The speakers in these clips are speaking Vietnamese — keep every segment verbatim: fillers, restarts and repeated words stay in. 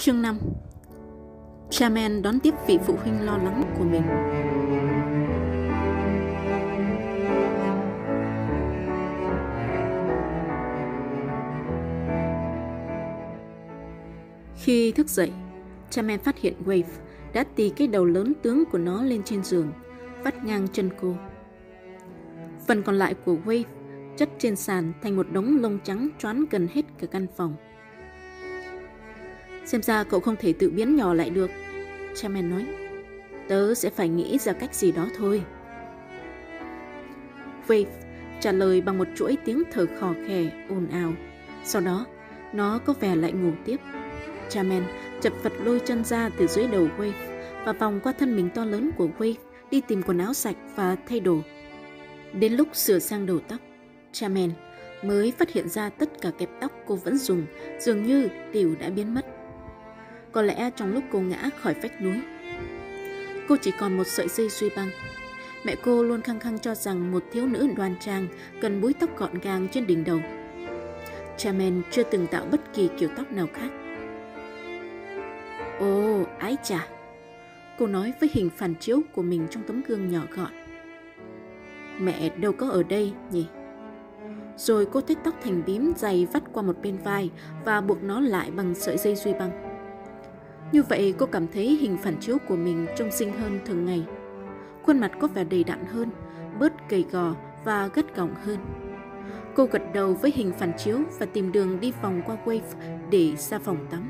Chương năm. Chairman đón tiếp vị phụ huynh lo lắng của mình. Khi thức dậy, Chairman phát hiện Wave đã tì cái đầu lớn tướng của nó lên trên giường, vắt ngang chân cô. Phần còn lại của Wave chất trên sàn thành một đống lông trắng choán gần hết cả căn phòng. Xem ra cậu không thể tự biến nhỏ lại được, Chairman nói. Tớ sẽ phải nghĩ ra cách gì đó thôi. Wave trả lời bằng một chuỗi tiếng thở khò khè, ồn ào. Sau đó, nó có vẻ lại ngủ tiếp. Chairman chật vật lôi chân ra từ dưới đầu Wave và vòng qua thân mình to lớn của Wave đi tìm quần áo sạch và thay đồ. Đến lúc sửa sang đầu tóc, Chairman mới phát hiện ra tất cả kẹp tóc cô vẫn dùng dường như đều đã biến mất. Có lẽ trong lúc cô ngã khỏi vách núi, cô chỉ còn một sợi dây duy băng. Mẹ cô luôn khăng khăng cho rằng một thiếu nữ đoan trang cần búi tóc gọn gàng trên đỉnh đầu. Chairman chưa từng tạo bất kỳ kiểu tóc nào khác. Ồ, ái chà, cô nói với hình phản chiếu của mình trong tấm gương nhỏ gọn. Mẹ đâu có ở đây nhỉ? Rồi cô thết tóc thành bím dày vắt qua một bên vai và buộc nó lại bằng sợi dây duy băng. Như vậy cô cảm thấy hình phản chiếu của mình trông xinh hơn thường ngày. Khuôn mặt có vẻ đầy đặn hơn, bớt gầy gò và gắt gỏng hơn. Cô gật đầu với hình phản chiếu và tìm đường đi vòng qua Wave để ra phòng tắm.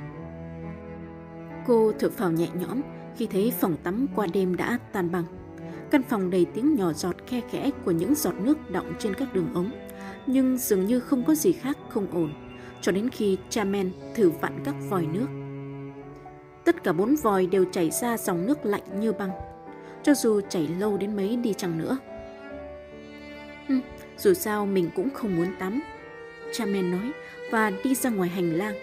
Cô thở phào nhẹ nhõm khi thấy phòng tắm qua đêm đã tan băng. Căn phòng đầy tiếng nhỏ giọt khe khẽ của những giọt nước đọng trên các đường ống, nhưng dường như không có gì khác không ổn, cho đến khi Chairman thử vặn các vòi nước. Tất cả bốn vòi đều chảy ra dòng nước lạnh như băng, cho dù chảy lâu đến mấy đi chăng nữa. Hừm, dù sao mình cũng không muốn tắm, Chairman nói và đi ra ngoài hành lang.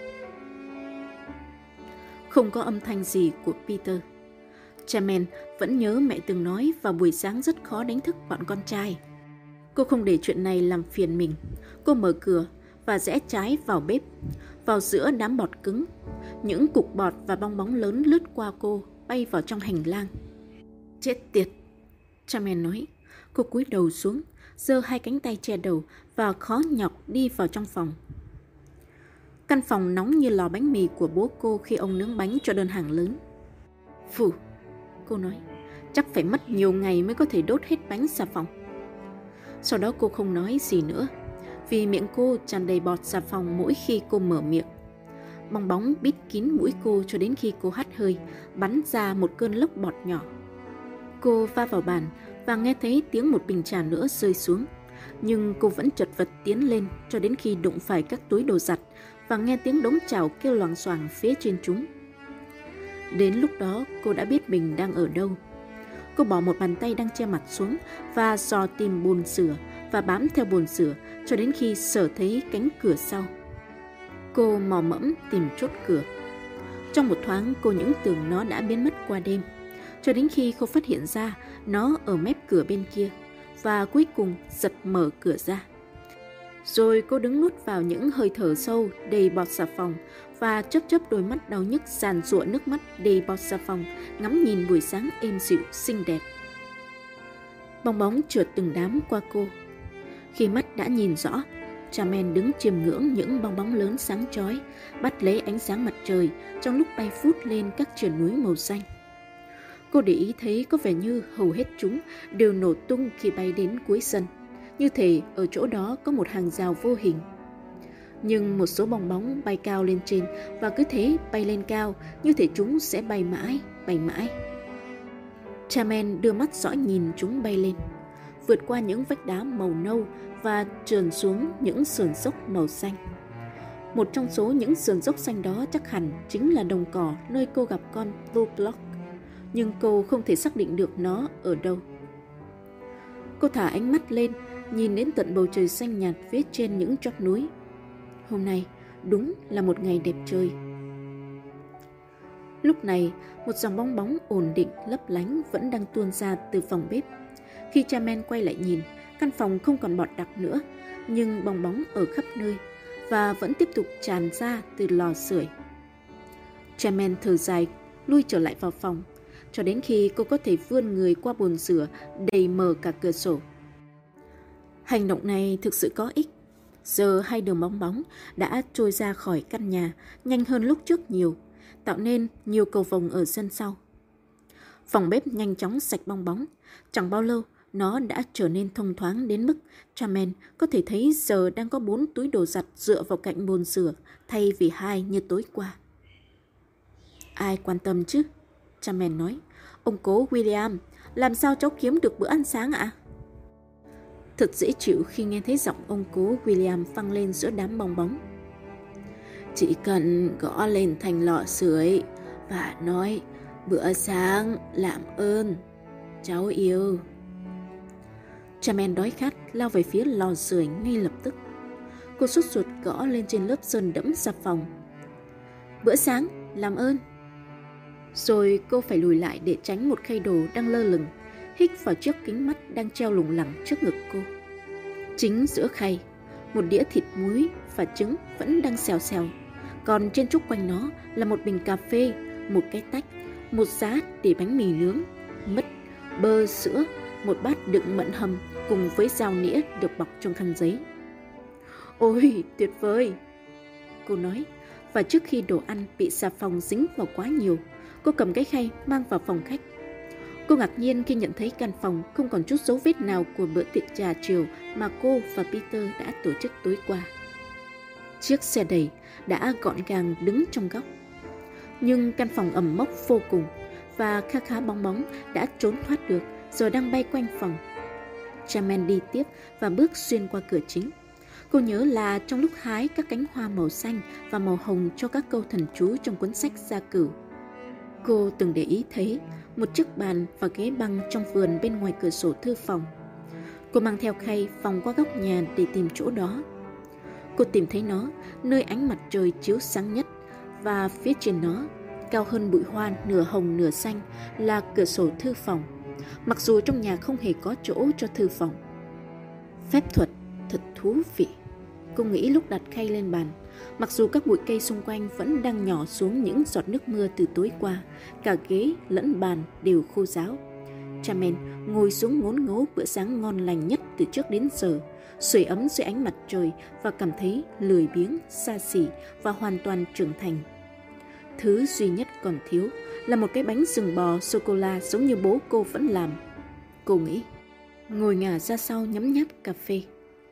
Không có âm thanh gì của Peter. Chairman vẫn nhớ mẹ từng nói vào buổi sáng rất khó đánh thức bọn con trai. Cô không để chuyện này làm phiền mình. Cô mở cửa và rẽ trái vào bếp, vào giữa đám bọt cứng. Những cục bọt và bong bóng lớn lướt qua cô, bay vào trong hành lang. Chết tiệt, Chairman nói. Cô cúi đầu xuống, giơ hai cánh tay che đầu và khó nhọc đi vào trong phòng. Căn phòng nóng như lò bánh mì của bố cô khi ông nướng bánh cho đơn hàng lớn. Phù, cô nói, chắc phải mất nhiều ngày mới có thể đốt hết bánh xà phòng. Sau đó cô không nói gì nữa, vì miệng cô tràn đầy bọt xà phòng mỗi khi cô mở miệng. Bong bóng bít kín mũi cô cho đến khi cô hắt hơi, bắn ra một cơn lốc bọt nhỏ. Cô va vào bàn và nghe thấy tiếng một bình trà nữa rơi xuống, nhưng cô vẫn chật vật tiến lên cho đến khi đụng phải các túi đồ giặt và nghe tiếng đống chảo kêu loảng xoảng phía trên chúng. Đến lúc đó cô đã biết mình đang ở đâu. Cô bỏ một bàn tay đang che mặt xuống và dò tìm bồn sửa và bám theo bồn sửa cho đến khi sở thấy cánh cửa sau. Cô mò mẫm tìm chốt cửa. Trong một thoáng cô những tưởng nó đã biến mất qua đêm, cho đến khi cô phát hiện ra nó ở mép cửa bên kia và cuối cùng giật mở cửa ra. Rồi cô đứng nuốt vào những hơi thở sâu đầy bọt xà phòng và chớp chớp đôi mắt đau nhức giàn giụa nước mắt đầy bọt xà phòng, ngắm nhìn buổi sáng êm dịu xinh đẹp. Bong bóng trượt từng đám qua cô. Khi mắt đã nhìn rõ, Chairman đứng chiêm ngưỡng những bong bóng lớn sáng chói, bắt lấy ánh sáng mặt trời trong lúc bay vút lên các triền núi màu xanh. Cô để ý thấy có vẻ như hầu hết chúng đều nổ tung khi bay đến cuối sân, như thể ở chỗ đó có một hàng rào vô hình. Nhưng một số bong bóng bay cao lên trên và cứ thế bay lên cao, như thể chúng sẽ bay mãi, bay mãi. Chairman đưa mắt dõi nhìn chúng bay lên, vượt qua những vách đá màu nâu và trườn xuống những sườn dốc màu xanh. Một trong số những sườn dốc xanh đó chắc hẳn chính là đồng cỏ nơi cô gặp con Blue Block, nhưng cô không thể xác định được nó ở đâu. Cô thả ánh mắt lên, nhìn đến tận bầu trời xanh nhạt phía trên những chóp núi. Hôm nay đúng là một ngày đẹp trời. Lúc này, một dòng bong bóng ổn định lấp lánh vẫn đang tuôn ra từ phòng bếp. Khi Chairman quay lại nhìn, căn phòng không còn bọt đặc nữa, nhưng bong bóng ở khắp nơi và vẫn tiếp tục tràn ra từ lò sưởi. Chairman thở dài, lui trở lại vào phòng, cho đến khi cô có thể vươn người qua bồn rửa đẩy mở cả cửa sổ. Hành động này thực sự có ích. Giờ hai đường bong bóng đã trôi ra khỏi căn nhà nhanh hơn lúc trước nhiều, tạo nên nhiều cầu vồng ở sân sau. Phòng bếp nhanh chóng sạch bong bóng. Chẳng bao lâu, nó đã trở nên thông thoáng đến mức Chairman có thể thấy giờ đang có bốn túi đồ giặt dựa vào cạnh bồn rửa thay vì hai như tối qua. Ai quan tâm chứ? Chairman nói. Ông cố William, làm sao cháu kiếm được bữa ăn sáng ạ? Thật dễ chịu khi nghe thấy giọng ông cố William vang lên giữa đám bong bóng. Chỉ cần gõ lên thành lò sưởi và nói bữa sáng làm ơn, cháu yêu. Chairman đói khát lao về phía lò sưởi ngay lập tức. Cô sốt ruột gõ lên trên lớp sơn đẫm xà phòng. Bữa sáng, làm ơn. Rồi cô phải lùi lại để tránh một khay đồ đang lơ lửng, hít vào chiếc kính mắt đang treo lủng lẳng trước ngực cô. Chính giữa khay, một đĩa thịt muối và trứng vẫn đang xèo xèo. Còn trên trúc quanh nó là một bình cà phê, một cái tách, một giá để bánh mì nướng, mứt, bơ, sữa, một bát đựng mận hầm cùng với dao nĩa được bọc trong khăn giấy. Ôi, tuyệt vời! Cô nói, và trước khi đồ ăn bị xà phòng dính vào quá nhiều, cô cầm cái khay mang vào phòng khách. Cô ngạc nhiên khi nhận thấy căn phòng không còn chút dấu vết nào của bữa tiệc trà chiều mà cô và Peter đã tổ chức tối qua. Chiếc xe đẩy đã gọn gàng đứng trong góc. Nhưng căn phòng ẩm mốc vô cùng và khá khá bong bóng đã trốn thoát được rồi đang bay quanh phòng. Chairman đi tiếp và bước xuyên qua cửa chính. Cô nhớ là trong lúc hái các cánh hoa màu xanh và màu hồng cho các câu thần chú trong cuốn sách gia cửu, cô từng để ý thấy một chiếc bàn và ghế băng trong vườn bên ngoài cửa sổ thư phòng. Cô mang theo khay vòng qua góc nhà để tìm chỗ đó. Cô tìm thấy nó nơi ánh mặt trời chiếu sáng nhất, và phía trên nó, cao hơn bụi hoa nửa hồng nửa xanh, là cửa sổ thư phòng, mặc dù trong nhà không hề có chỗ cho thư phòng. Phép thuật thật thú vị, cô nghĩ lúc đặt khay lên bàn. Mặc dù các bụi cây xung quanh vẫn đang nhỏ xuống những giọt nước mưa từ tối qua, cả ghế lẫn bàn đều khô ráo. Chairman ngồi xuống ngốn ngấu bữa sáng ngon lành nhất từ trước đến giờ, sưởi ấm dưới ánh mặt trời và cảm thấy lười biếng, xa xỉ và hoàn toàn trưởng thành. Thứ duy nhất còn thiếu là một cái bánh sừng bò sô-cô-la giống như bố cô vẫn làm. Cô nghĩ, ngồi ngả ra sau nhấm nháp cà phê.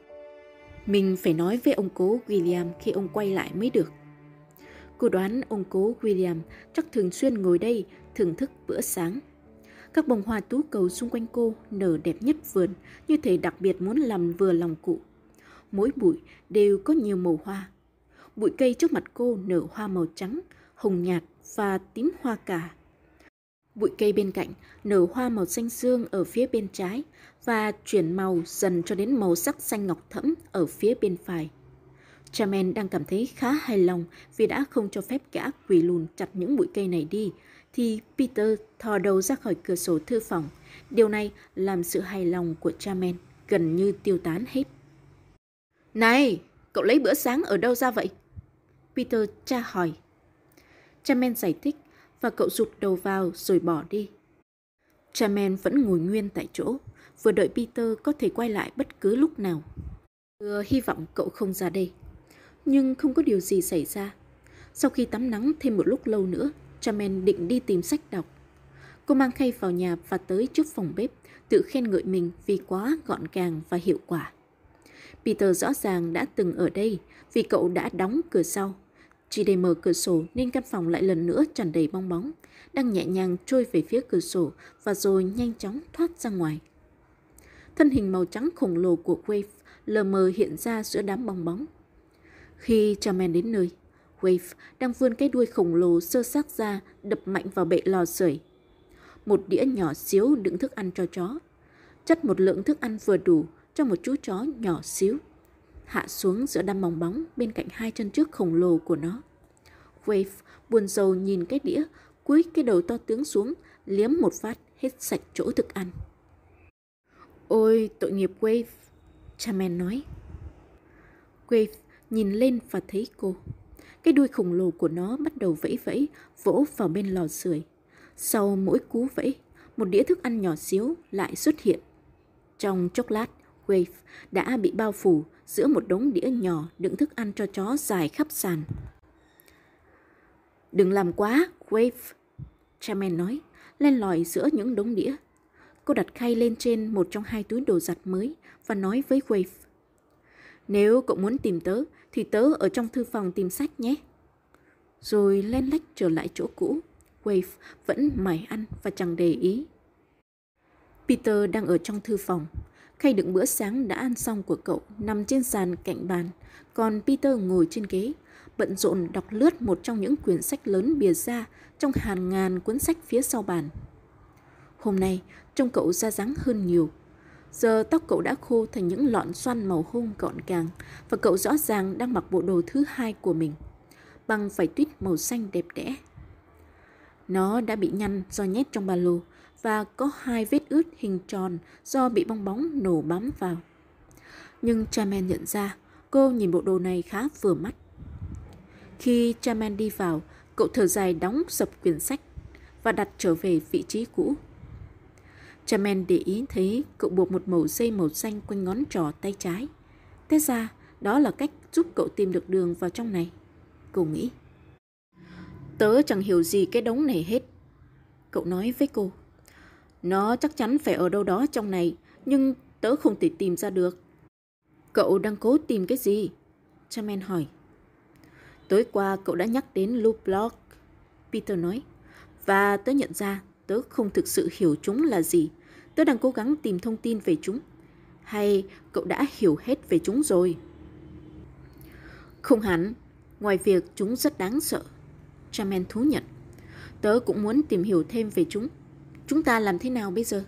Mình phải nói với ông cố William khi ông quay lại mới được. Cô đoán ông cố William chắc thường xuyên ngồi đây thưởng thức bữa sáng. Các bông hoa tú cầu xung quanh cô nở đẹp nhất vườn, như thể đặc biệt muốn làm vừa lòng cụ. Mỗi bụi đều có nhiều màu hoa. Bụi cây trước mặt cô nở hoa màu trắng, hồng nhạt và tím hoa cả. Bụi cây bên cạnh nở hoa màu xanh dương ở phía bên trái và chuyển màu dần cho đến màu sắc xanh ngọc thẫm ở phía bên phải. Chairman đang cảm thấy khá hài lòng vì đã không cho phép gã quỳ lùn chặt những bụi cây này đi, thì Peter thò đầu ra khỏi cửa sổ thư phòng. Điều này làm sự hài lòng của Chairman gần như tiêu tán hết. Này, cậu lấy bữa sáng ở đâu ra vậy? Peter tra hỏi. Chairman giải thích và cậu rụt đầu vào rồi bỏ đi. Chairman vẫn ngồi nguyên tại chỗ, vừa đợi Peter có thể quay lại bất cứ lúc nào. Vừa hy vọng cậu không ra đây. Nhưng không có điều gì xảy ra. Sau khi tắm nắng thêm một lúc lâu nữa, Chairman định đi tìm sách đọc. Cô mang khay vào nhà và tới trước phòng bếp, tự khen ngợi mình vì quá gọn gàng và hiệu quả. Peter rõ ràng đã từng ở đây vì cậu đã đóng cửa sau. Chỉ để mở cửa sổ nên căn phòng lại lần nữa tràn đầy bong bóng, đang nhẹ nhàng trôi về phía cửa sổ và rồi nhanh chóng thoát ra ngoài. Thân hình màu trắng khổng lồ của Wave lờ mờ hiện ra giữa đám bong bóng. Khi Chairman đến nơi, Wave đang vươn cái đuôi khổng lồ xơ xác ra đập mạnh vào bệ lò sưởi. Một đĩa nhỏ xíu đựng thức ăn cho chó, chất một lượng thức ăn vừa đủ cho một chú chó nhỏ xíu, hạ xuống giữa đám bong bóng bên cạnh hai chân trước khổng lồ của nó. Wave buồn rầu nhìn cái đĩa, cúi cái đầu to tướng xuống, liếm một phát hết sạch chỗ thức ăn. Ôi, tội nghiệp Wave, Chairman nói. Wave nhìn lên và thấy cô. Cái đuôi khổng lồ của nó bắt đầu vẫy vẫy, vỗ vào bên lò sưởi. Sau mỗi cú vẫy, một đĩa thức ăn nhỏ xíu lại xuất hiện. Trong chốc lát, Wave đã bị bao phủ giữa một đống đĩa nhỏ đựng thức ăn cho chó dài khắp sàn. Đừng làm quá, Wave, Charmaine nói, len lỏi giữa những đống đĩa. Cô đặt khay lên trên một trong hai túi đồ giặt mới và nói với Wave. Nếu cậu muốn tìm tớ, thì tớ ở trong thư phòng tìm sách nhé. Rồi len lách trở lại chỗ cũ. Wave vẫn mải ăn và chẳng để ý. Peter đang ở trong thư phòng. Khay đựng bữa sáng đã ăn xong của cậu nằm trên sàn cạnh bàn, còn Peter ngồi trên ghế, bận rộn đọc lướt một trong những quyển sách lớn bìa ra trong hàng ngàn cuốn sách phía sau bàn. Hôm nay, trông cậu ra dáng hơn nhiều. Giờ tóc cậu đã khô thành những lọn xoăn màu hung gọn gàng và cậu rõ ràng đang mặc bộ đồ thứ hai của mình, bằng vải tuyết màu xanh đẹp đẽ. Nó đã bị nhăn do nhét trong ba lô và có hai vết ướt hình tròn do bị bong bóng nổ bám vào. Nhưng Charmaine nhận ra cô nhìn bộ đồ này khá vừa mắt. Khi Charmaine đi vào, cậu thở dài đóng sập quyển sách và đặt trở về vị trí cũ. Charmaine để ý thấy cậu buộc một mẩu dây màu xanh quanh ngón trỏ tay trái. Thế ra đó là cách giúp cậu tìm được đường vào trong này, cô nghĩ. Tớ chẳng hiểu gì cái đống này hết, cậu nói với cô. Nó chắc chắn phải ở đâu đó trong này, nhưng tớ không thể tìm ra được. Cậu đang cố tìm cái gì? Charmaine hỏi. Tối qua cậu đã nhắc đến loop block, Peter nói. Và tớ nhận ra tớ không thực sự hiểu chúng là gì. Tớ đang cố gắng tìm thông tin về chúng. Hay cậu đã hiểu hết về chúng rồi? Không hẳn, ngoài việc chúng rất đáng sợ, Charmaine thú nhận. Tớ cũng muốn tìm hiểu thêm về chúng. Chúng ta làm thế nào bây giờ?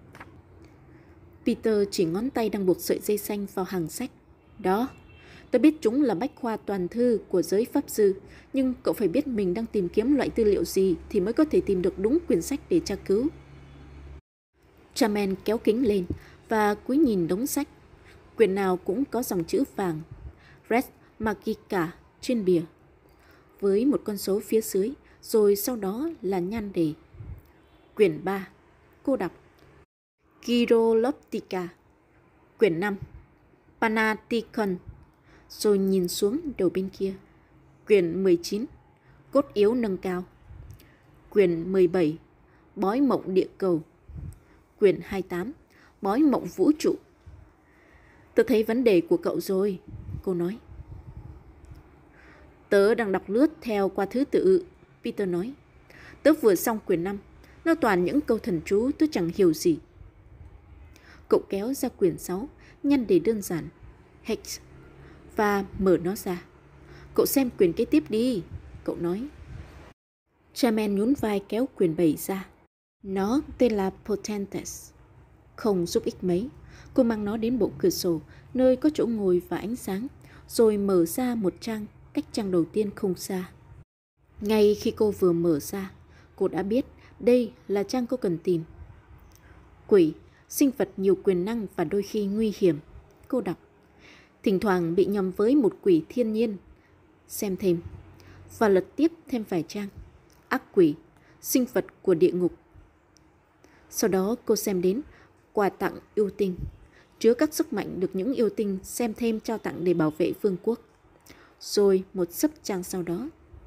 Peter chỉ ngón tay đang buộc sợi dây xanh vào hàng sách. Đó, tớ biết chúng là bách khoa toàn thư của giới pháp sư, nhưng cậu phải biết mình đang tìm kiếm loại tư liệu gì thì mới có thể tìm được đúng quyển sách để tra cứu. Charmaine kéo kính lên và cúi nhìn đống sách. Quyển nào cũng có dòng chữ vàng Res Magica trên bìa, với một con số phía dưới, rồi sau đó là nhan đề. Quyển ba, cô đọc Chiroptica. Quyển năm, Panopticon. Rồi nhìn xuống đầu bên kia. Quyển mười chín, Cốt yếu nâng cao. Quyển mười bảy, Bói mộng địa cầu. Quyển hai mươi tám, Bói mộng vũ trụ. Tớ thấy vấn đề của cậu rồi, cô nói. Tớ đang đọc lướt theo qua thứ tự, Peter nói. Tớ vừa xong quyển năm, nó toàn những câu thần chú tớ chẳng hiểu gì. Cậu kéo ra quyển sáu, nhăn đề đơn giản, Hex, và mở nó ra. Cậu xem quyển kế tiếp đi, cậu nói. Charmaine nhún vai kéo quyển bảy ra. Nó tên là Potentes. Không giúp ích mấy. Cô mang nó đến bộ cửa sổ, nơi có chỗ ngồi và ánh sáng, rồi mở ra một trang cách trang đầu tiên không xa. Ngay khi cô vừa mở ra, cô đã biết đây là trang cô cần tìm. Quỷ, sinh vật nhiều quyền năng và đôi khi nguy hiểm, cô đọc. Thỉnh thoảng bị nhầm với một quỷ thiên nhiên. Xem thêm. Và lật tiếp thêm vài trang. Ác quỷ, sinh vật của địa ngục. Sau đó cô xem đến quà tặng yêu tinh, chứa các sức mạnh được những yêu tinh xem thêm trao tặng để bảo vệ vương quốc. Rồi một sấp trang sau đó.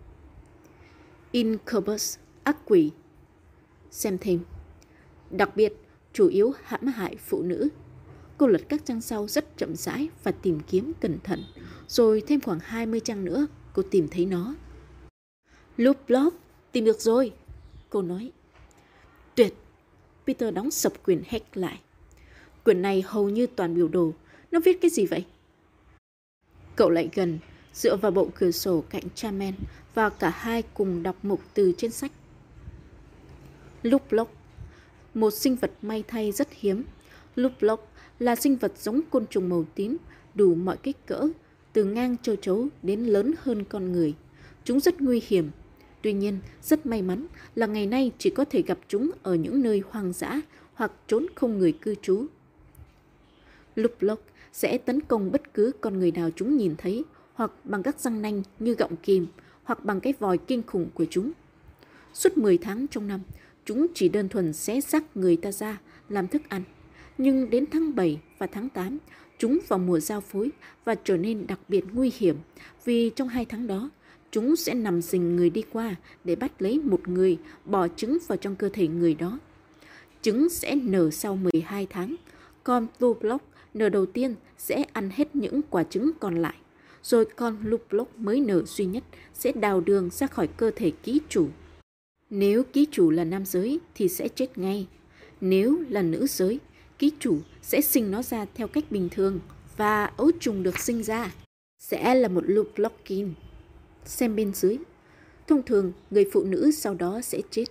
Incubus, ác quỷ. Xem thêm. Đặc biệt, chủ yếu hãm hại phụ nữ. Cô lật các trang sau rất chậm rãi và tìm kiếm cẩn thận. Rồi thêm khoảng hai mươi trang nữa, cô tìm thấy nó. Loop block, tìm được rồi, cô nói. Tuyệt. Peter đóng sập quyển Hex lại. Quyển này hầu như toàn biểu đồ. Nó viết cái gì vậy? Cậu lại gần, dựa vào bộ cửa sổ cạnh Charmaine và cả hai cùng đọc mục từ trên sách. Loop block, một sinh vật may thay rất hiếm. Loop block là sinh vật giống côn trùng màu tím, đủ mọi kích cỡ, từ ngang châu chấu đến lớn hơn con người. Chúng rất nguy hiểm. Tuy nhiên, rất may mắn là ngày nay chỉ có thể gặp chúng ở những nơi hoang dã hoặc trốn không người cư trú. Loop block sẽ tấn công bất cứ con người nào chúng nhìn thấy, hoặc bằng các răng nanh như gọng kìm, hoặc bằng cái vòi kinh khủng của chúng. Suốt mười tháng trong năm, chúng chỉ đơn thuần xé xác người ta ra làm thức ăn. Nhưng đến tháng bảy và tháng tám, chúng vào mùa giao phối và trở nên đặc biệt nguy hiểm vì trong hai tháng đó, chúng sẽ nằm rình người đi qua để bắt lấy một người bỏ trứng vào trong cơ thể người đó. Trứng sẽ nở sau mười hai tháng, con Blue Block nở đầu tiên sẽ ăn hết những quả trứng còn lại, rồi con Blue Block mới nở duy nhất sẽ đào đường ra khỏi cơ thể ký chủ. Nếu ký chủ là nam giới thì sẽ chết ngay. Nếu là nữ giới, ký chủ sẽ sinh nó ra theo cách bình thường và ấu trùng được sinh ra sẽ là một Blue Blockin. Xem bên dưới. Thông thường, người phụ nữ sau đó sẽ chết.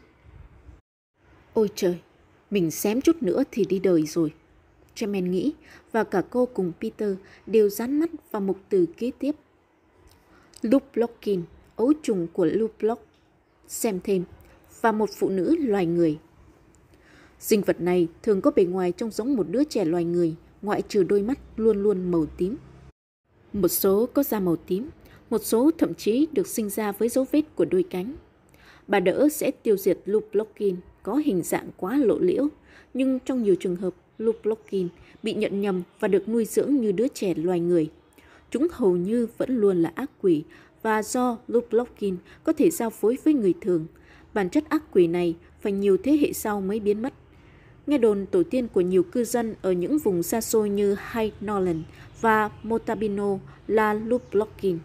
Ôi trời, mình xém chút nữa thì đi đời rồi. Chairman nghĩ, và cả cô cùng Peter đều dán mắt vào mục từ kế tiếp. Blue Blockin, ấu trùng của Blue Block. Xem thêm, và một phụ nữ loài người. Sinh vật này thường có bề ngoài trông giống một đứa trẻ loài người, ngoại trừ đôi mắt luôn luôn màu tím. Một số có da màu tím, một số thậm chí được sinh ra với dấu vết của đôi cánh. Bà đỡ sẽ tiêu diệt Blue Blockin có hình dạng quá lộ liễu, nhưng trong nhiều trường hợp, Blue Blockin bị nhận nhầm và được nuôi dưỡng như đứa trẻ loài người. Chúng hầu như vẫn luôn là ác quỷ, và do Blue Blockin có thể giao phối với người thường, bản chất ác quỷ này phải nhiều thế hệ sau mới biến mất. Nghe đồn tổ tiên của nhiều cư dân ở những vùng xa xôi như High Norland và Montalbano là Blue Blockin.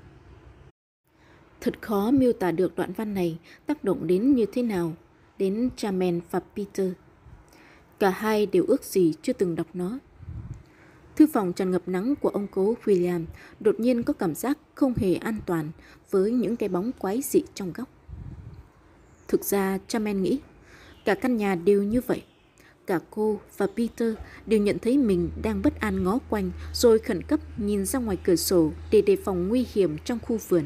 Thật khó miêu tả được đoạn văn này tác động đến như thế nào đến Chairman và Peter. Cả hai đều ước gì chưa từng đọc nó. Thư phòng tràn ngập nắng của ông cố William đột nhiên có cảm giác không hề an toàn với những cái bóng quái dị trong góc. Thực ra, Chairman nghĩ, cả căn nhà đều như vậy. Cả cô và Peter đều nhận thấy mình đang bất an ngó quanh rồi khẩn cấp nhìn ra ngoài cửa sổ để đề phòng nguy hiểm trong khu vườn.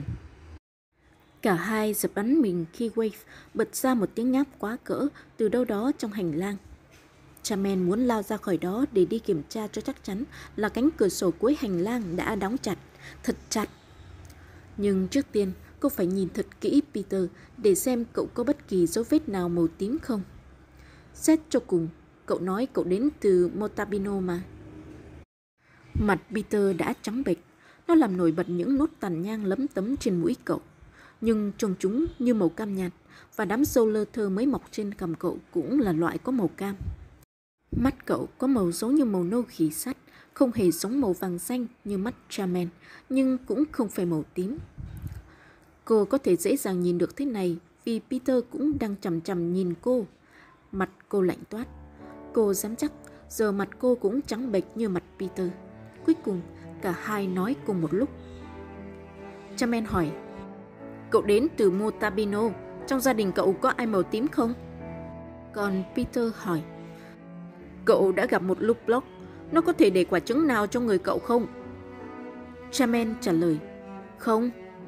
Cả hai giật bắn mình khi Wave bật ra một tiếng ngáp quá cỡ từ đâu đó trong hành lang. Chairman muốn lao ra khỏi đó để đi kiểm tra cho chắc chắn là cánh cửa sổ cuối hành lang đã đóng chặt, thật chặt. Nhưng trước tiên, cô phải nhìn thật kỹ Peter để xem cậu có bất kỳ dấu vết nào màu tím không. Xét cho cùng, cậu nói cậu đến từ Montalbano mà. Mặt Peter đã trắng bệch, nó làm nổi bật những nốt tàn nhang lấm tấm trên mũi cậu. Nhưng trông chúng như màu cam nhạt, và đám râu lơ thơ mới mọc trên cằm cậu cũng là loại có màu cam. Mắt cậu có màu giống như màu nâu khỉ sắt, không hề giống màu vàng xanh như mắt Chairman, nhưng cũng không phải màu tím. Cô có thể dễ dàng nhìn được thế này vì Peter cũng đang chằm chằm nhìn cô. Mặt cô lạnh toát. Cô dám chắc giờ mặt cô cũng trắng bệch như mặt Peter. Cuối cùng, cả hai nói cùng một lúc. Chairman hỏi, cậu đến từ Montalbano, trong gia đình cậu có ai màu tím không? Còn Peter hỏi, cậu đã gặp một Blue Block, nó có thể để quả trứng nào trong người cậu không? Chairman trả lời, không.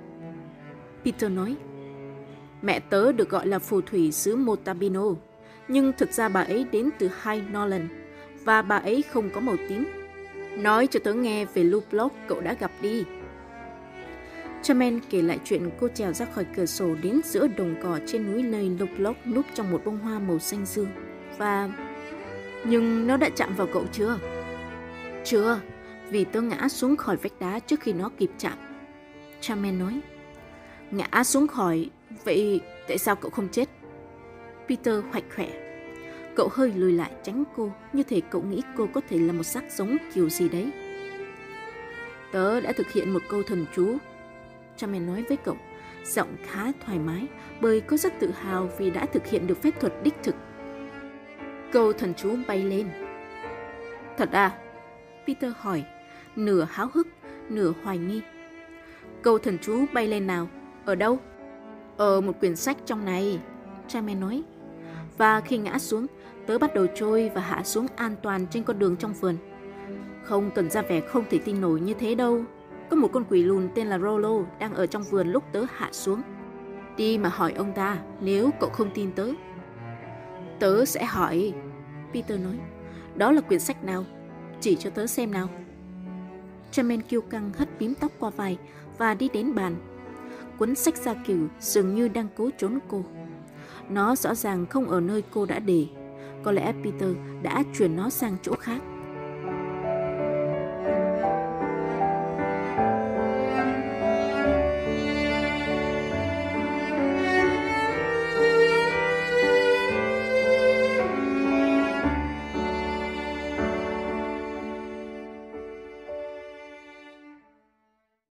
Peter nói, mẹ tớ được gọi là phù thủy xứ Montalbano, nhưng thực ra bà ấy đến từ High Norland, và bà ấy không có màu tím. Nói cho tớ nghe về Blue Block cậu đã gặp đi. Chairman kể lại chuyện cô trèo ra khỏi cửa sổ đến giữa đồng cỏ trên núi nơi Blue Block núp trong một bông hoa màu xanh dương. Và... nhưng nó đã chạm vào cậu chưa? Chưa, vì tớ ngã xuống khỏi vách đá trước khi nó kịp chạm. Chairman nói, ngã xuống khỏi, vậy tại sao cậu không chết? Peter hoạch hoẹ. Cậu hơi lùi lại tránh cô, như thể cậu nghĩ cô có thể là một xác sống kiểu gì đấy. Tớ đã thực hiện một câu thần chú, Chairman nói với cậu, giọng khá thoải mái bởi cô rất tự hào vì đã thực hiện được phép thuật đích thực. Câu thần chú bay lên. Thật à? Peter hỏi, nửa háo hức, nửa hoài nghi. Câu thần chú bay lên nào? Ở đâu? Ở một quyển sách trong này, Chairman nói. Và khi ngã xuống, tớ bắt đầu trôi và hạ xuống an toàn trên con đường trong vườn. Không cần ra vẻ không thể tin nổi như thế đâu. Có một con quỷ lùn tên là Rollo đang ở trong vườn lúc tớ hạ xuống. Đi mà hỏi ông ta nếu cậu không tin tớ. Tớ sẽ hỏi, Peter nói. Đó là quyển sách nào? Chỉ cho tớ xem nào. Charmaine kiêu căng hất bím tóc qua vai và đi đến bàn. Cuốn sách gia cửu dường như đang cố trốn cô. Nó rõ ràng không ở nơi cô đã để. Có lẽ Peter đã chuyển nó sang chỗ khác.